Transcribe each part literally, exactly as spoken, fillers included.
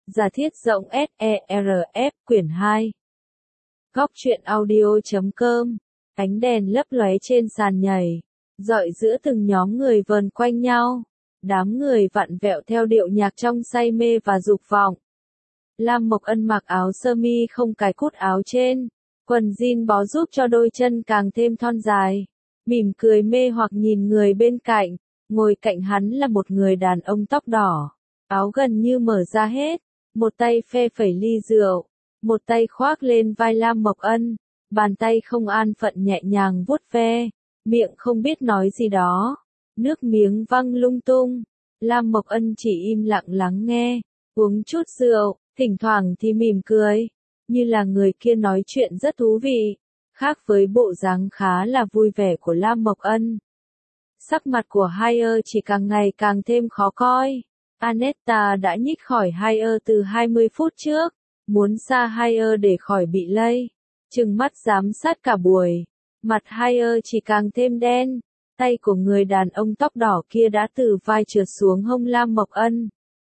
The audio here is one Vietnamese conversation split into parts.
Giả thiết rộng ét e rờ ép quyển hai. Góc truyện audio chấm com. Ánh đèn lấp lóe trên sàn nhảy, rọi giữa từng nhóm người vờn quanh nhau. Đám người vặn vẹo theo điệu nhạc trong say mê và dục vọng. Lam Mộc Ân mặc áo sơ mi không cài cúc áo trên, quần jean bó giúp cho đôi chân càng thêm thon dài. Mỉm cười mê hoặc nhìn người bên cạnh, ngồi cạnh hắn là một người đàn ông tóc đỏ. Áo gần như mở ra hết, một tay phe phẩy ly rượu, một tay khoác lên vai Lam Mộc Ân, bàn tay không an phận nhẹ nhàng vuốt ve, miệng không biết nói gì đó, nước miếng văng lung tung. Lam Mộc Ân chỉ im lặng lắng nghe, uống chút rượu, thỉnh thoảng thì mỉm cười, như là người kia nói chuyện rất thú vị, khác với bộ dáng khá là vui vẻ của Lam Mộc Ân. Sắc mặt của Haier chỉ càng ngày càng thêm khó coi. Anetta đã nhích khỏi Haier từ hai mươi phút trước, muốn xa Haier để khỏi bị lây. Trừng mắt giám sát cả buổi, mặt Haier chỉ càng thêm đen, tay của người đàn ông tóc đỏ kia đã từ vai trượt xuống hông Lam Mộc Ân.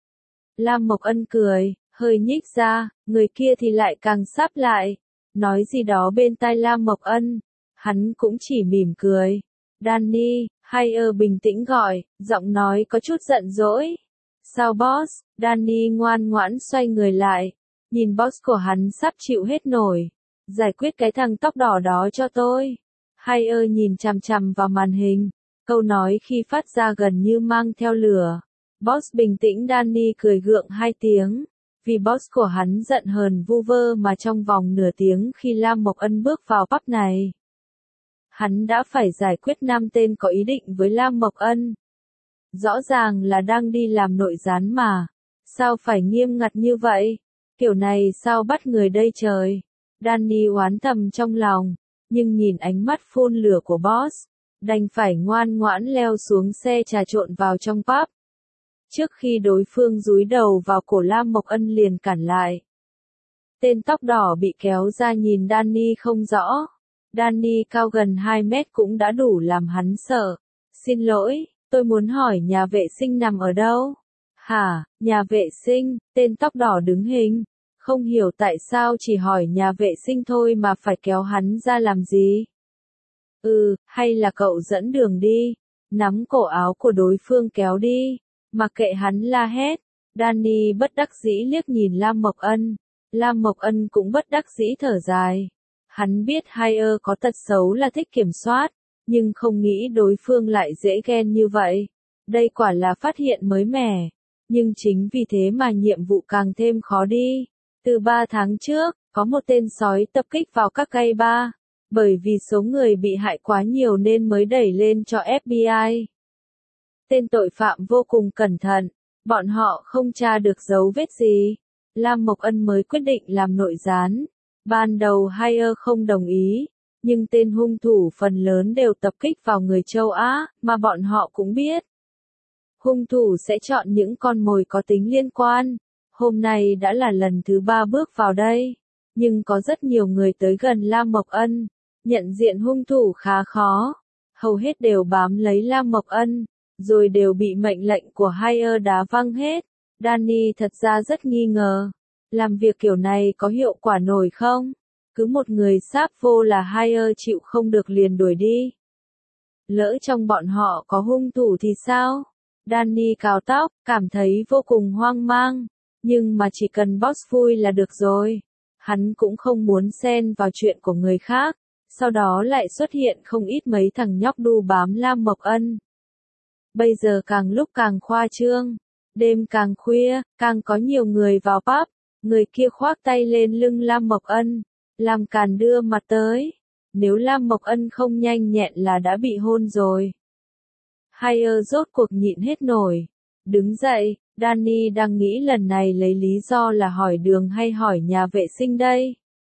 Lam Mộc Ân cười, hơi nhích ra, người kia thì lại càng sáp lại, nói gì đó bên tai Lam Mộc Ân, hắn cũng chỉ mỉm cười. Danny, Haier bình tĩnh gọi, giọng nói có chút giận dỗi. Sao boss? Danny ngoan ngoãn xoay người lại, nhìn boss của hắn sắp chịu hết nổi. Giải quyết cái thằng tóc đỏ đó cho tôi. Haier nhìn chằm chằm vào màn hình, câu nói khi phát ra gần như mang theo lửa. Boss bình tĩnh. Danny cười gượng hai tiếng, vì boss của hắn giận hờn vu vơ mà trong vòng nửa tiếng khi Lam Mộc Ân bước vào pub này, hắn đã phải giải quyết năm tên có ý định với Lam Mộc Ân. Rõ ràng là đang đi làm nội gián mà, sao phải nghiêm ngặt như vậy? Kiểu này sao bắt người đây trời? Danny oán thầm trong lòng, nhưng nhìn ánh mắt phun lửa của boss, đành phải ngoan ngoãn leo xuống xe trà trộn vào trong pub. Trước khi đối phương dúi đầu vào cổ Lam Mộc Ân liền cản lại. Tên tóc đỏ bị kéo ra nhìn Danny không rõ. Danny cao gần hai mét cũng đã đủ làm hắn sợ. Xin lỗi, tôi muốn hỏi nhà vệ sinh nằm ở đâu? Hả, nhà vệ sinh? Tên tóc đỏ đứng hình, không hiểu tại sao chỉ hỏi nhà vệ sinh thôi mà phải kéo hắn ra làm gì. Ừ, hay là cậu dẫn đường đi, nắm cổ áo của đối phương kéo đi, mặc kệ hắn la hét. Danny bất đắc dĩ liếc nhìn Lam Mộc Ân, Lam Mộc Ân cũng bất đắc dĩ thở dài. Hắn biết Haier có tật xấu là thích kiểm soát, nhưng không nghĩ đối phương lại dễ ghen như vậy. Đây quả là phát hiện mới mẻ, nhưng chính vì thế mà nhiệm vụ càng thêm khó đi. Từ ba tháng trước, có một tên sói tập kích vào các cây bar, bởi vì số người bị hại quá nhiều nên mới đẩy lên cho ép bê i. Tên tội phạm vô cùng cẩn thận, bọn họ không tra được dấu vết gì. Lam Mộc Ân mới quyết định làm nội gián. Ban đầu Haier không đồng ý, nhưng tên hung thủ phần lớn đều tập kích vào người châu Á, mà bọn họ cũng biết. Hung thủ sẽ chọn những con mồi có tính liên quan. Hôm nay đã là lần thứ ba bước vào đây, nhưng có rất nhiều người tới gần Lam Mộc Ân. Nhận diện hung thủ khá khó, hầu hết đều bám lấy Lam Mộc Ân, rồi đều bị mệnh lệnh của Haier đá văng hết. Danny thật ra rất nghi ngờ, làm việc kiểu này có hiệu quả nổi không? Cứ một người sáp vô là Haier chịu không được liền đuổi đi. Lỡ trong bọn họ có hung thủ thì sao? Danny cào tóc, cảm thấy vô cùng hoang mang, nhưng mà chỉ cần boss vui là được rồi. Hắn cũng không muốn xen vào chuyện của người khác. Sau đó lại xuất hiện không ít mấy thằng nhóc đu bám Lam Mộc Ân. Bây giờ càng lúc càng khoa trương, đêm càng khuya, càng có nhiều người vào pub. Người kia khoác tay lên lưng Lam Mộc Ân, làm càn đưa mặt tới. Nếu Lam Mộc Ân không nhanh nhẹn là đã bị hôn rồi. Haier rốt cuộc nhịn hết nổi, đứng dậy. Danny đang nghĩ lần này lấy lý do là hỏi đường hay hỏi nhà vệ sinh đây.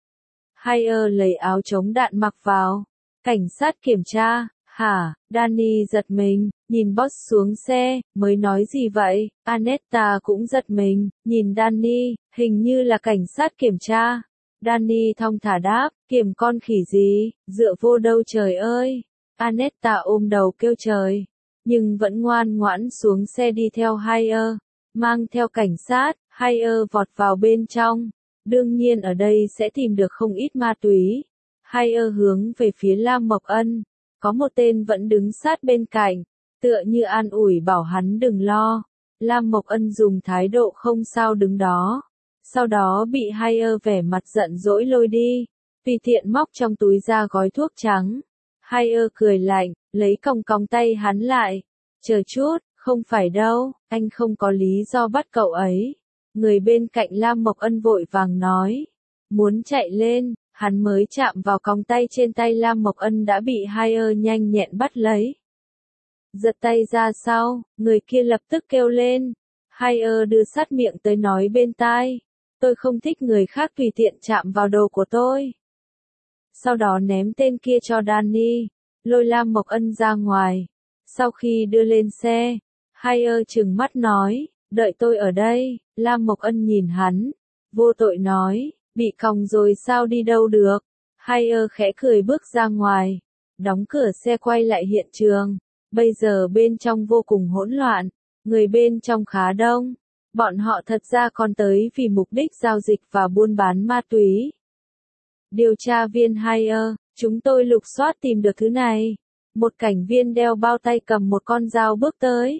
Haier lấy áo chống đạn mặc vào. Cảnh sát kiểm tra. Hả? Danny giật mình, nhìn boss xuống xe, mới nói gì vậy? Anetta cũng giật mình, nhìn Danny, hình như là cảnh sát kiểm tra. Danny thong thả đáp, kiểm con khỉ gì, dựa vô đâu trời ơi. Anetta ôm đầu kêu trời, nhưng vẫn ngoan ngoãn xuống xe đi theo Haier. Mang theo cảnh sát, Haier vọt vào bên trong. Đương nhiên ở đây sẽ tìm được không ít ma túy. Haier hướng về phía Lam Mộc Ân. Có một tên vẫn đứng sát bên cạnh, tựa như an ủi bảo hắn đừng lo. Lam Mộc Ân dùng thái độ không sao đứng đó. Sau đó bị Haier vẻ mặt giận dỗi lôi đi. Tùy tiện móc trong túi ra gói thuốc trắng. Haier cười lạnh, lấy còng còng tay hắn lại. Chờ chút, không phải đâu, anh không có lý do bắt cậu ấy. Người bên cạnh Lam Mộc Ân vội vàng nói. Muốn chạy lên, hắn mới chạm vào còng tay trên tay Lam Mộc Ân đã bị Haier nhanh nhẹn bắt lấy. Giật tay ra sau, người kia lập tức kêu lên. Haier đưa sát miệng tới nói bên tai. Tôi không thích người khác tùy tiện chạm vào đồ của tôi. Sau đó ném tên kia cho Danny, lôi Lam Mộc Ân ra ngoài. Sau khi đưa lên xe, Haier trừng mắt nói, đợi tôi ở đây. Lam Mộc Ân nhìn hắn, vô tội nói, bị còng rồi sao đi đâu được. Haier khẽ cười bước ra ngoài, đóng cửa xe quay lại hiện trường. Bây giờ bên trong vô cùng hỗn loạn, người bên trong khá đông. Bọn họ thật ra còn tới vì mục đích giao dịch và buôn bán ma túy. Điều tra viên Haier, chúng tôi lục soát tìm được thứ này. Một cảnh viên đeo bao tay cầm một con dao bước tới.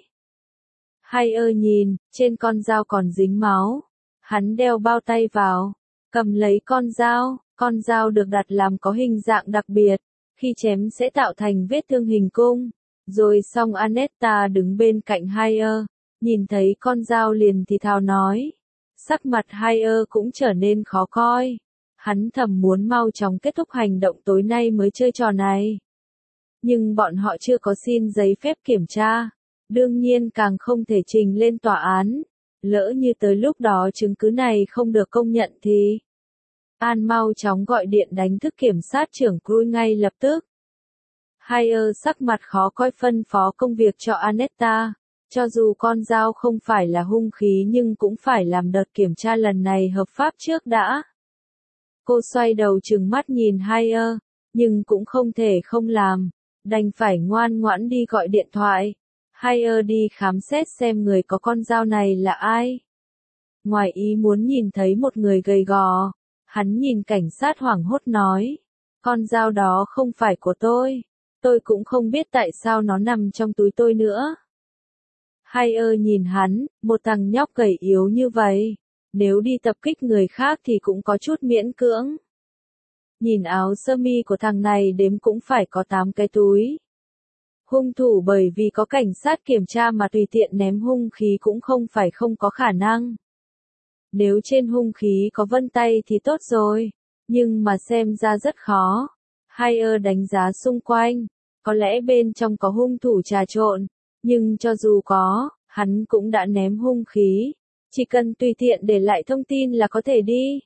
Haier nhìn, trên con dao còn dính máu. Hắn đeo bao tay vào, cầm lấy con dao. Con dao được đặt làm có hình dạng đặc biệt, khi chém sẽ tạo thành vết thương hình cung. Rồi xong Anetta đứng bên cạnh Haier, nhìn thấy con dao liền thì thào nói. Sắc mặt Haier cũng trở nên khó coi. Hắn thầm muốn mau chóng kết thúc hành động tối nay mới chơi trò này. Nhưng bọn họ chưa có xin giấy phép kiểm tra. Đương nhiên càng không thể trình lên tòa án. Lỡ như tới lúc đó chứng cứ này không được công nhận thì... An mau chóng gọi điện đánh thức kiểm sát trưởng Cruz ngay lập tức. Haier sắc mặt khó coi phân phó công việc cho Anetta. Cho dù con dao không phải là hung khí nhưng cũng phải làm đợt kiểm tra lần này hợp pháp trước đã. Cô xoay đầu trừng mắt nhìn Haier, nhưng cũng không thể không làm. Đành phải ngoan ngoãn đi gọi điện thoại. Haier đi khám xét xem người có con dao này là ai. Ngoài ý muốn nhìn thấy một người gầy gò. Hắn nhìn cảnh sát hoảng hốt nói. Con dao đó không phải của tôi. Tôi cũng không biết tại sao nó nằm trong túi tôi nữa. Haier nhìn hắn, một thằng nhóc gầy yếu như vậy. Nếu đi tập kích người khác thì cũng có chút miễn cưỡng. Nhìn áo sơ mi của thằng này đếm cũng phải có tám cái túi. Hung thủ bởi vì có cảnh sát kiểm tra mà tùy tiện ném hung khí cũng không phải không có khả năng. Nếu trên hung khí có vân tay thì tốt rồi, nhưng mà xem ra rất khó. Haier đánh giá xung quanh, có lẽ bên trong có hung thủ trà trộn, nhưng cho dù có, hắn cũng đã ném hung khí, chỉ cần tùy tiện để lại thông tin là có thể đi.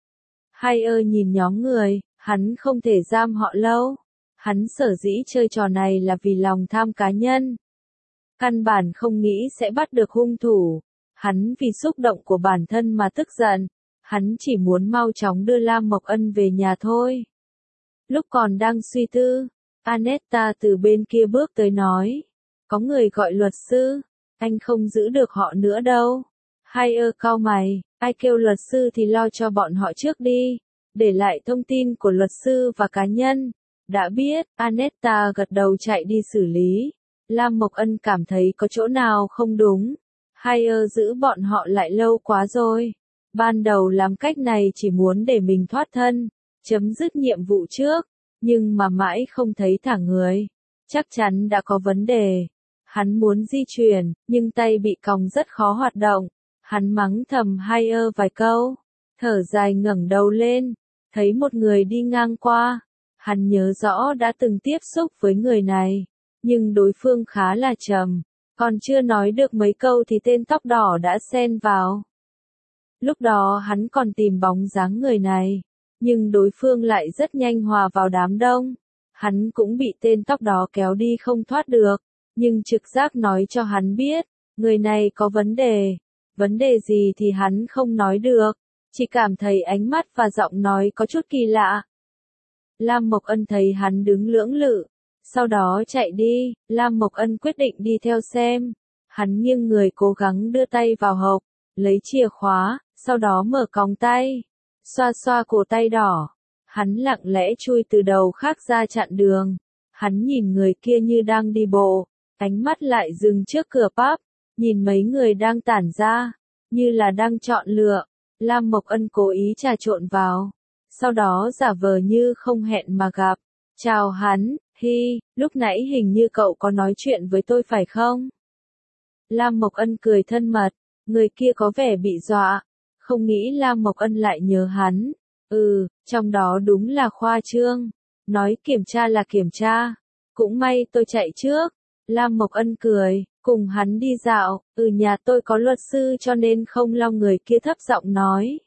Haier nhìn nhóm người, hắn không thể giam họ lâu. Hắn sở dĩ chơi trò này là vì lòng tham cá nhân. Căn bản không nghĩ sẽ bắt được hung thủ. Hắn vì xúc động của bản thân mà tức giận. Hắn chỉ muốn mau chóng đưa Lam Mộc Ân về nhà thôi. Lúc còn đang suy tư, Anetta từ bên kia bước tới nói. Có người gọi luật sư, anh không giữ được họ nữa đâu. Haier cau mày, ai kêu luật sư thì lo cho bọn họ trước đi. Để lại thông tin của luật sư và cá nhân. Đã biết, Anetta gật đầu chạy đi xử lý. Lam Mộc Ân cảm thấy có chỗ nào không đúng. Haier giữ bọn họ lại lâu quá rồi. Ban đầu làm cách này chỉ muốn để mình thoát thân, chấm dứt nhiệm vụ trước, nhưng mà mãi không thấy thả người. Chắc chắn đã có vấn đề. Hắn muốn di chuyển, nhưng tay bị còng rất khó hoạt động. Hắn mắng thầm Haier vài câu, thở dài ngẩng đầu lên, thấy một người đi ngang qua. Hắn nhớ rõ đã từng tiếp xúc với người này, nhưng đối phương khá là trầm, còn chưa nói được mấy câu thì tên tóc đỏ đã xen vào. Lúc đó hắn còn tìm bóng dáng người này, nhưng đối phương lại rất nhanh hòa vào đám đông. Hắn cũng bị tên tóc đó kéo đi không thoát được, nhưng trực giác nói cho hắn biết, người này có vấn đề. Vấn đề gì thì hắn không nói được, chỉ cảm thấy ánh mắt và giọng nói có chút kỳ lạ. Lam Mộc Ân thấy hắn đứng lưỡng lự, sau đó chạy đi. Lam Mộc Ân quyết định đi theo xem. Hắn nghiêng người cố gắng đưa tay vào hộp, lấy chìa khóa, sau đó mở còng tay, xoa xoa cổ tay đỏ. Hắn lặng lẽ chui từ đầu khác ra chặn đường. Hắn nhìn người kia như đang đi bộ, ánh mắt lại dừng trước cửa pub, nhìn mấy người đang tản ra, như là đang chọn lựa. Lam Mộc Ân cố ý trà trộn vào, sau đó giả vờ như không hẹn mà gặp. Chào hắn, hi, lúc nãy hình như cậu có nói chuyện với tôi phải không? Lam Mộc Ân cười thân mật, người kia có vẻ bị dọa, không nghĩ Lam Mộc Ân lại nhớ hắn. Ừ, trong đó đúng là khoa trương, nói kiểm tra là kiểm tra, cũng may tôi chạy trước. Lam Mộc Ân cười, cùng hắn đi dạo, ừ nhà tôi có luật sư cho nên không lo, người kia thấp giọng nói.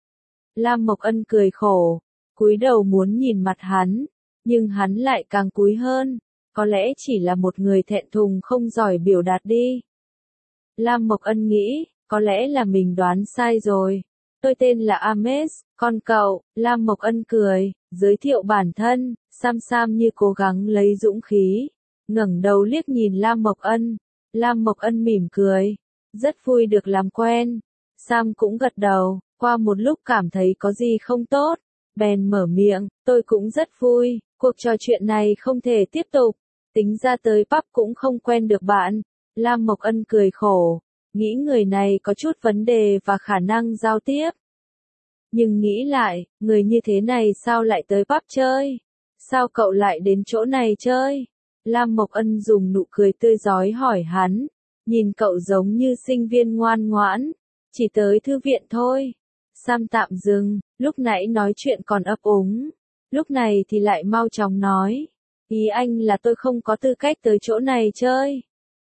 Lam Mộc Ân cười khổ, cúi đầu muốn nhìn mặt hắn, nhưng hắn lại càng cúi hơn, có lẽ chỉ là một người thẹn thùng không giỏi biểu đạt đi. Lam Mộc Ân nghĩ, có lẽ là mình đoán sai rồi. Tôi tên là Ames, còn cậu? Lam Mộc Ân cười, giới thiệu bản thân. Sam Sam như cố gắng lấy dũng khí, ngẩng đầu liếc nhìn Lam Mộc Ân. Lam Mộc Ân mỉm cười, rất vui được làm quen. Sam cũng gật đầu, qua một lúc cảm thấy có gì không tốt, bèn mở miệng, tôi cũng rất vui, cuộc trò chuyện này không thể tiếp tục, tính ra tới pub cũng không quen được bạn. Lam Mộc Ân cười khổ, nghĩ người này có chút vấn đề và khả năng giao tiếp. Nhưng nghĩ lại, người như thế này sao lại tới pub chơi? Sao cậu lại đến chỗ này chơi? Lam Mộc Ân dùng nụ cười tươi rói hỏi hắn, nhìn cậu giống như sinh viên ngoan ngoãn, chỉ tới thư viện thôi. Sam tạm dừng, lúc nãy nói chuyện còn ấp úng, lúc này thì lại mau chóng nói, ý anh là tôi không có tư cách tới chỗ này chơi.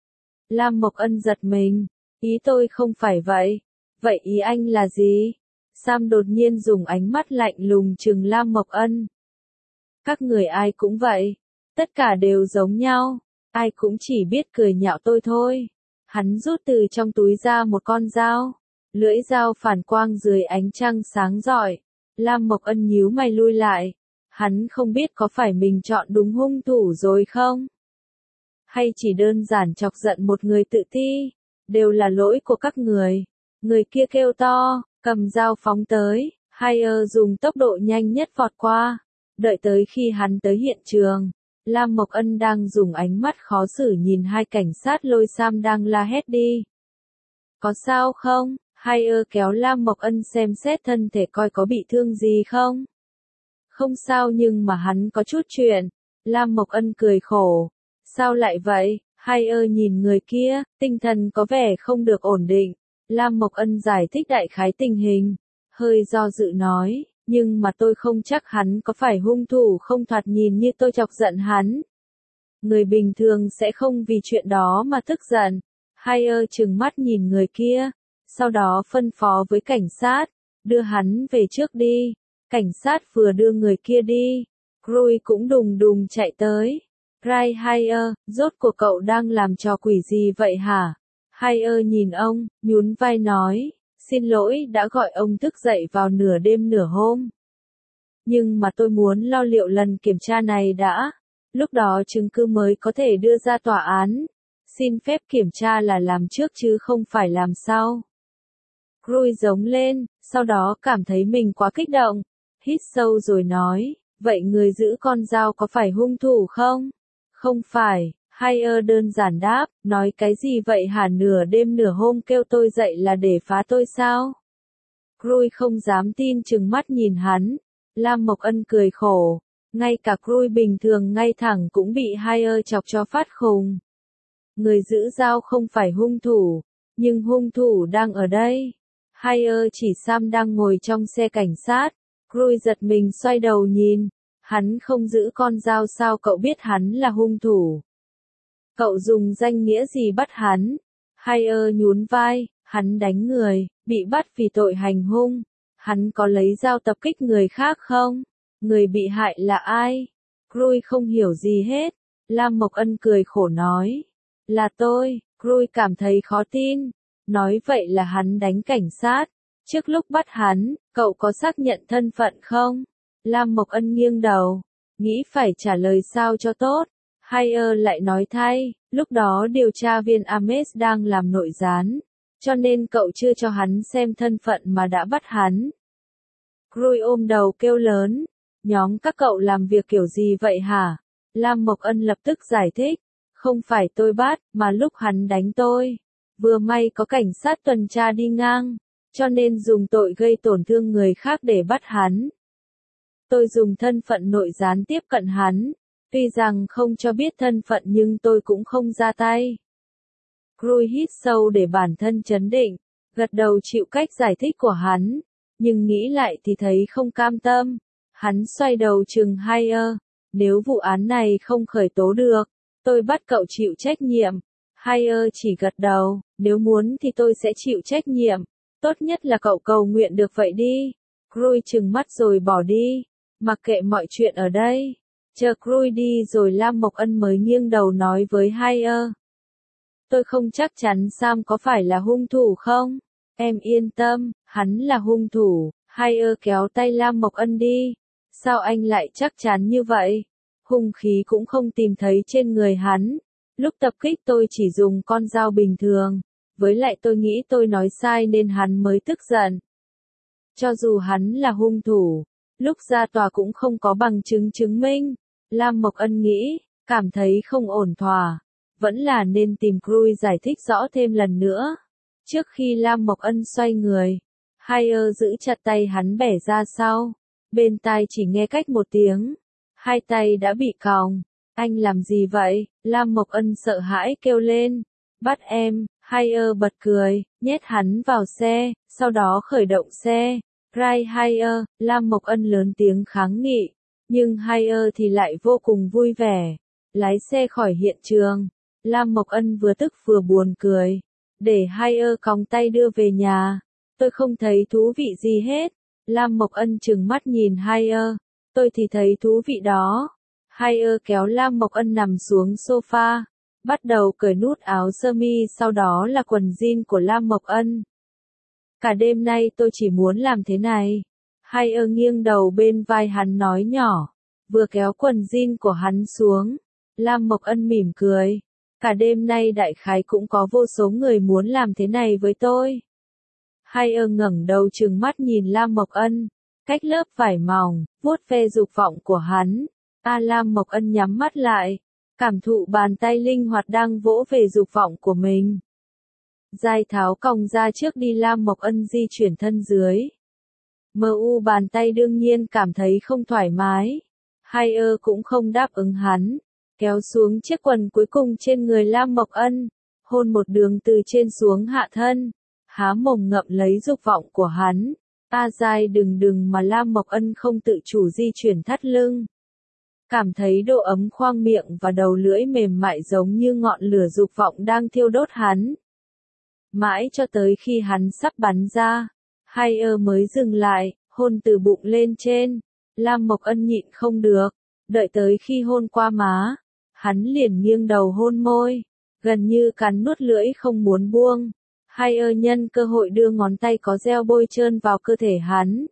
Lam Mộc Ân giật mình, ý tôi không phải vậy, vậy ý anh là gì? Sam đột nhiên dùng ánh mắt lạnh lùng trừng Lam Mộc Ân. Các người ai cũng vậy, tất cả đều giống nhau, ai cũng chỉ biết cười nhạo tôi thôi. Hắn rút từ trong túi ra một con dao, lưỡi dao phản quang dưới ánh trăng sáng rọi. Lam Mộc Ân nhíu mày lui lại, hắn không biết có phải mình chọn đúng hung thủ rồi không? Hay chỉ đơn giản chọc giận một người tự ti, đều là lỗi của các người. Người kia kêu to, cầm dao phóng tới, Haier dùng tốc độ nhanh nhất vọt qua. Đợi tới khi hắn tới hiện trường, Lam Mộc Ân đang dùng ánh mắt khó xử nhìn hai cảnh sát lôi Sam đang la hét đi. Có sao không? Haier kéo Lam Mộc Ân xem xét thân thể coi có bị thương gì không. Không sao nhưng mà hắn có chút chuyện. Lam Mộc Ân cười khổ. Sao lại vậy? Haier nhìn người kia, tinh thần có vẻ không được ổn định. Lam Mộc Ân giải thích đại khái tình hình, hơi do dự nói, nhưng mà tôi không chắc hắn có phải hung thủ không, thoạt nhìn như tôi chọc giận hắn. Người bình thường sẽ không vì chuyện đó mà tức giận. Haier trừng mắt nhìn người kia, sau đó phân phó với cảnh sát, đưa hắn về trước đi. Cảnh sát vừa đưa người kia đi, Crui cũng đùng đùng chạy tới. Rai Haier, rốt cuộc cậu đang làm trò quỷ gì vậy hả? Haier nhìn ông, nhún vai nói, xin lỗi đã gọi ông thức dậy vào nửa đêm nửa hôm. Nhưng mà tôi muốn lo liệu lần kiểm tra này đã, lúc đó chứng cứ mới có thể đưa ra tòa án. Xin phép kiểm tra là làm trước chứ không phải làm sau. Crui giống lên, sau đó cảm thấy mình quá kích động, hít sâu rồi nói, vậy người giữ con dao có phải hung thủ không? Không phải. Haier đơn giản đáp, nói cái gì vậy hả, nửa đêm nửa hôm kêu tôi dậy là để phá tôi sao? Crui không dám tin trừng mắt nhìn hắn. Lam Mộc Ân cười khổ, ngay cả Crui bình thường ngay thẳng cũng bị Haier chọc cho phát khùng. Người giữ dao không phải hung thủ, nhưng hung thủ đang ở đây. Haier chỉ Sam đang ngồi trong xe cảnh sát. Crui giật mình xoay đầu nhìn, hắn không giữ con dao sao cậu biết hắn là hung thủ? Cậu dùng danh nghĩa gì bắt hắn? Haier nhún vai, hắn đánh người, bị bắt vì tội hành hung. Hắn có lấy dao tập kích người khác không? Người bị hại là ai? Crui không hiểu gì hết. Lam Mộc Ân cười khổ nói, là tôi. Crui cảm thấy khó tin, nói vậy là hắn đánh cảnh sát. Trước lúc bắt hắn, cậu có xác nhận thân phận không? Lam Mộc Ân nghiêng đầu, nghĩ phải trả lời sao cho tốt. Haier lại nói thay, lúc đó điều tra viên Ames đang làm nội gián, cho nên cậu chưa cho hắn xem thân phận mà đã bắt hắn. Krui ôm đầu kêu lớn, nhóm các cậu làm việc kiểu gì vậy hả? Lam Mộc Ân lập tức giải thích, không phải tôi bắt, mà lúc hắn đánh tôi. Vừa may có cảnh sát tuần tra đi ngang, cho nên dùng tội gây tổn thương người khác để bắt hắn. Tôi dùng thân phận nội gián tiếp cận hắn, tuy rằng không cho biết thân phận nhưng tôi cũng không ra tay. Krui hít sâu để bản thân trấn định, gật đầu chịu cách giải thích của hắn, nhưng nghĩ lại thì thấy không cam tâm. Hắn xoay đầu trừng Haier, nếu vụ án này không khởi tố được, tôi bắt cậu chịu trách nhiệm. Haier chỉ gật đầu, nếu muốn thì tôi sẽ chịu trách nhiệm, tốt nhất là cậu cầu nguyện được vậy đi. Krui trừng mắt rồi bỏ đi, mặc kệ mọi chuyện ở đây. Chờ Krui đi rồi Lam Mộc Ân mới nghiêng đầu nói với Haier. Tôi không chắc chắn Sam có phải là hung thủ không? Em yên tâm, hắn là hung thủ. Haier kéo tay Lam Mộc Ân đi. Sao anh lại chắc chắn như vậy? Hung khí cũng không tìm thấy trên người hắn. Lúc tập kích tôi chỉ dùng con dao bình thường. Với lại tôi nghĩ tôi nói sai nên hắn mới tức giận. Cho dù hắn là hung thủ, lúc ra tòa cũng không có bằng chứng chứng minh. Lam Mộc Ân nghĩ, cảm thấy không ổn thỏa. Vẫn là nên tìm Krui giải thích rõ thêm lần nữa. Trước khi Lam Mộc Ân xoay người, Haier giữ chặt tay hắn bẻ ra sau. Bên tai chỉ nghe cách một tiếng. Hai tay đã bị còng. Anh làm gì vậy? Lam Mộc Ân sợ hãi kêu lên. Bắt em. Haier bật cười, nhét hắn vào xe, sau đó khởi động xe. Rai Haier, Lam Mộc Ân lớn tiếng kháng nghị. Nhưng Haier thì lại vô cùng vui vẻ. Lái xe khỏi hiện trường. Lam Mộc Ân vừa tức vừa buồn cười. Để Haier còng tay đưa về nhà. Tôi không thấy thú vị gì hết. Lam Mộc Ân trừng mắt nhìn Haier. Tôi thì thấy thú vị đó. Haier kéo Lam Mộc Ân nằm xuống sofa. Bắt đầu cởi nút áo sơ mi, sau đó là quần jean của Lam Mộc Ân. Cả đêm nay tôi chỉ muốn làm thế này. Haier nghiêng đầu bên vai hắn nói nhỏ. Vừa kéo quần jean của hắn xuống. Lam Mộc Ân mỉm cười. Cả đêm nay đại khái cũng có vô số người muốn làm thế này với tôi. Haier ngẩng đầu trừng mắt nhìn Lam Mộc Ân. Cách lớp vải mỏng, vuốt ve dục vọng của hắn. A Lam Mộc Ân nhắm mắt lại. Cảm thụ bàn tay linh hoạt đang vỗ về dục vọng của mình. Giai tháo còng ra trước đi. Lam Mộc Ân di chuyển thân dưới. Mờ u bàn tay đương nhiên cảm thấy không thoải mái. Haier cũng không đáp ứng hắn. Kéo xuống chiếc quần cuối cùng trên người Lam Mộc Ân. Hôn một đường từ trên xuống hạ thân. Há mồm ngậm lấy dục vọng của hắn. A Giai đừng đừng mà Lam Mộc Ân không tự chủ di chuyển thắt lưng. Cảm thấy độ ấm khoang miệng và đầu lưỡi mềm mại giống như ngọn lửa dục vọng đang thiêu đốt hắn. Mãi cho tới khi hắn sắp bắn ra, Haier mới dừng lại, hôn từ bụng lên trên. Lam Mộc Ân nhịn không được, đợi tới khi hôn qua má, hắn liền nghiêng đầu hôn môi, gần như cắn nuốt lưỡi không muốn buông. Haier nhân cơ hội đưa ngón tay có gel bôi trơn vào cơ thể hắn.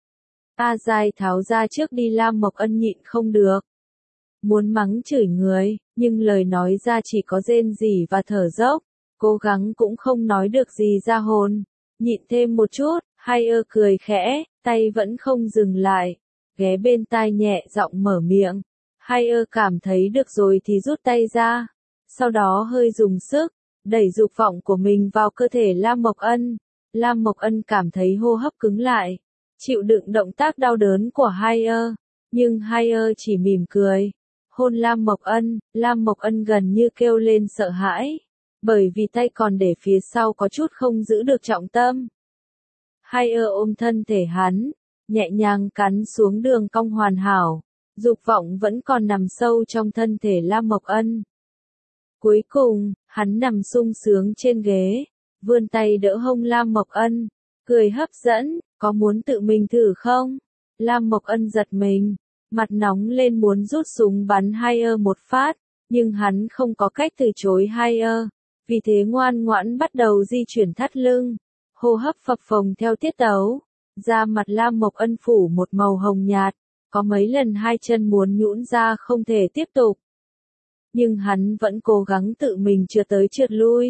A Giai tháo ra trước đi. Lam Mộc Ân nhịn không được. Muốn mắng chửi người, nhưng lời nói ra chỉ có rên rỉ và thở dốc. Cố gắng cũng không nói được gì ra hồn. Nhịn thêm một chút, Haier cười khẽ, tay vẫn không dừng lại. Ghé bên tai nhẹ giọng mở miệng. Haier cảm thấy được rồi thì rút tay ra. Sau đó hơi dùng sức, đẩy dục vọng của mình vào cơ thể Lam Mộc Ân. Lam Mộc Ân cảm thấy hô hấp cứng lại. Chịu đựng động tác đau đớn của Haier. Nhưng Haier chỉ mỉm cười. Hôn Lam Mộc Ân, Lam Mộc Ân gần như kêu lên sợ hãi. Bởi vì tay còn để phía sau có chút không giữ được trọng tâm. Haier ôm thân thể hắn, nhẹ nhàng cắn xuống đường cong hoàn hảo. Dục vọng vẫn còn nằm sâu trong thân thể Lam Mộc Ân. Cuối cùng, hắn nằm sung sướng trên ghế, vươn tay đỡ hông Lam Mộc Ân, cười hấp dẫn, có muốn tự mình thử không? Lam Mộc Ân giật mình, mặt nóng lên muốn rút súng bắn Haier một phát, nhưng hắn không có cách từ chối Haier, vì thế ngoan ngoãn bắt đầu di chuyển thắt lưng, hô hấp phập phồng theo tiết tấu. Da mặt Lam Mộc Ân phủ một màu hồng nhạt, có mấy lần hai chân muốn nhũn ra không thể tiếp tục. Nhưng hắn vẫn cố gắng tự mình trượt tới trượt lui.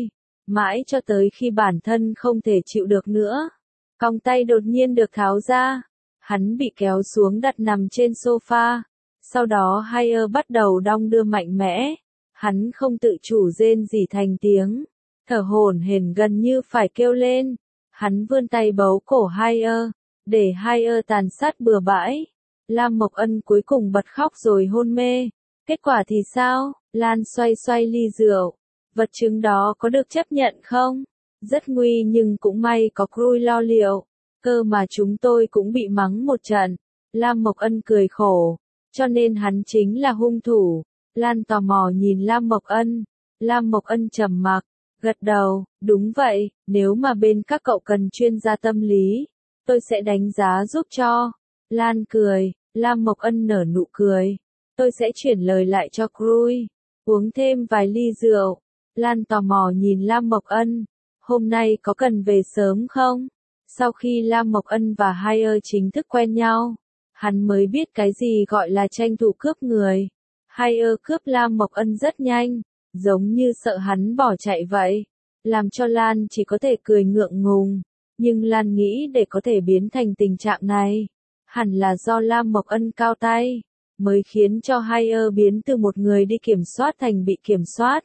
mãi cho tới khi bản thân không thể chịu được nữa. Còng tay đột nhiên được tháo ra, hắn bị kéo xuống đặt nằm trên sofa, sau đó Hire bắt đầu đong đưa mạnh mẽ, hắn không tự chủ rên rỉ thành tiếng, thở hổn hển gần như phải kêu lên, hắn vươn tay bấu cổ Hire, để Hire tàn sát bừa bãi. Lam Mộc Ân cuối cùng bật khóc rồi hôn mê. Kết quả thì sao? Lan xoay xoay ly rượu. Vật chứng đó có được chấp nhận không? Rất nguy nhưng cũng may có Crui lo liệu. Cơ mà chúng tôi cũng bị mắng một trận. Lam Mộc Ân cười khổ. Cho nên hắn chính là hung thủ. Lan tò mò nhìn Lam Mộc Ân. Lam Mộc Ân trầm mặc, gật đầu, đúng vậy, nếu mà bên các cậu cần chuyên gia tâm lý, tôi sẽ đánh giá giúp cho. Lan cười, Lam Mộc Ân nở nụ cười. Tôi sẽ chuyển lời lại cho Crui. Uống thêm vài ly rượu. Lan tò mò nhìn Lam Mộc Ân. Hôm nay có cần về sớm không? Sau khi Lam Mộc Ân và Hire chính thức quen nhau, hắn mới biết cái gì gọi là tranh thủ cướp người. Hire cướp Lam Mộc Ân rất nhanh, giống như sợ hắn bỏ chạy vậy, làm cho Lan chỉ có thể cười ngượng ngùng. Nhưng Lan nghĩ để có thể biến thành tình trạng này, hẳn là do Lam Mộc Ân cao tay, mới khiến cho Hire biến từ một người đi kiểm soát thành bị kiểm soát.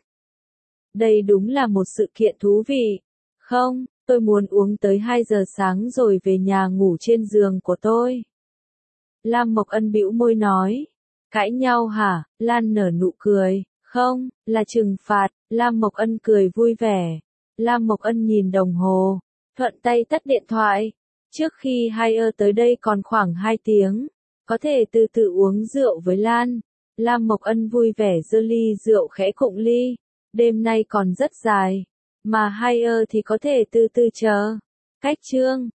Đây đúng là một sự kiện thú vị. Không, tôi muốn uống tới hai giờ sáng rồi về nhà ngủ trên giường của tôi. Lam Mộc Ân bĩu môi nói. Cãi nhau hả? Lan nở nụ cười. Không, là trừng phạt. Lam Mộc Ân cười vui vẻ. Lam Mộc Ân nhìn đồng hồ, thuận tay tắt điện thoại. Trước khi Hire tới đây còn khoảng hai tiếng, có thể từ từ uống rượu với Lan. Lam Mộc Ân vui vẻ giơ ly rượu khẽ cụng ly. Đêm nay còn rất dài, mà Hire thì có thể từ từ chờ. Cách chương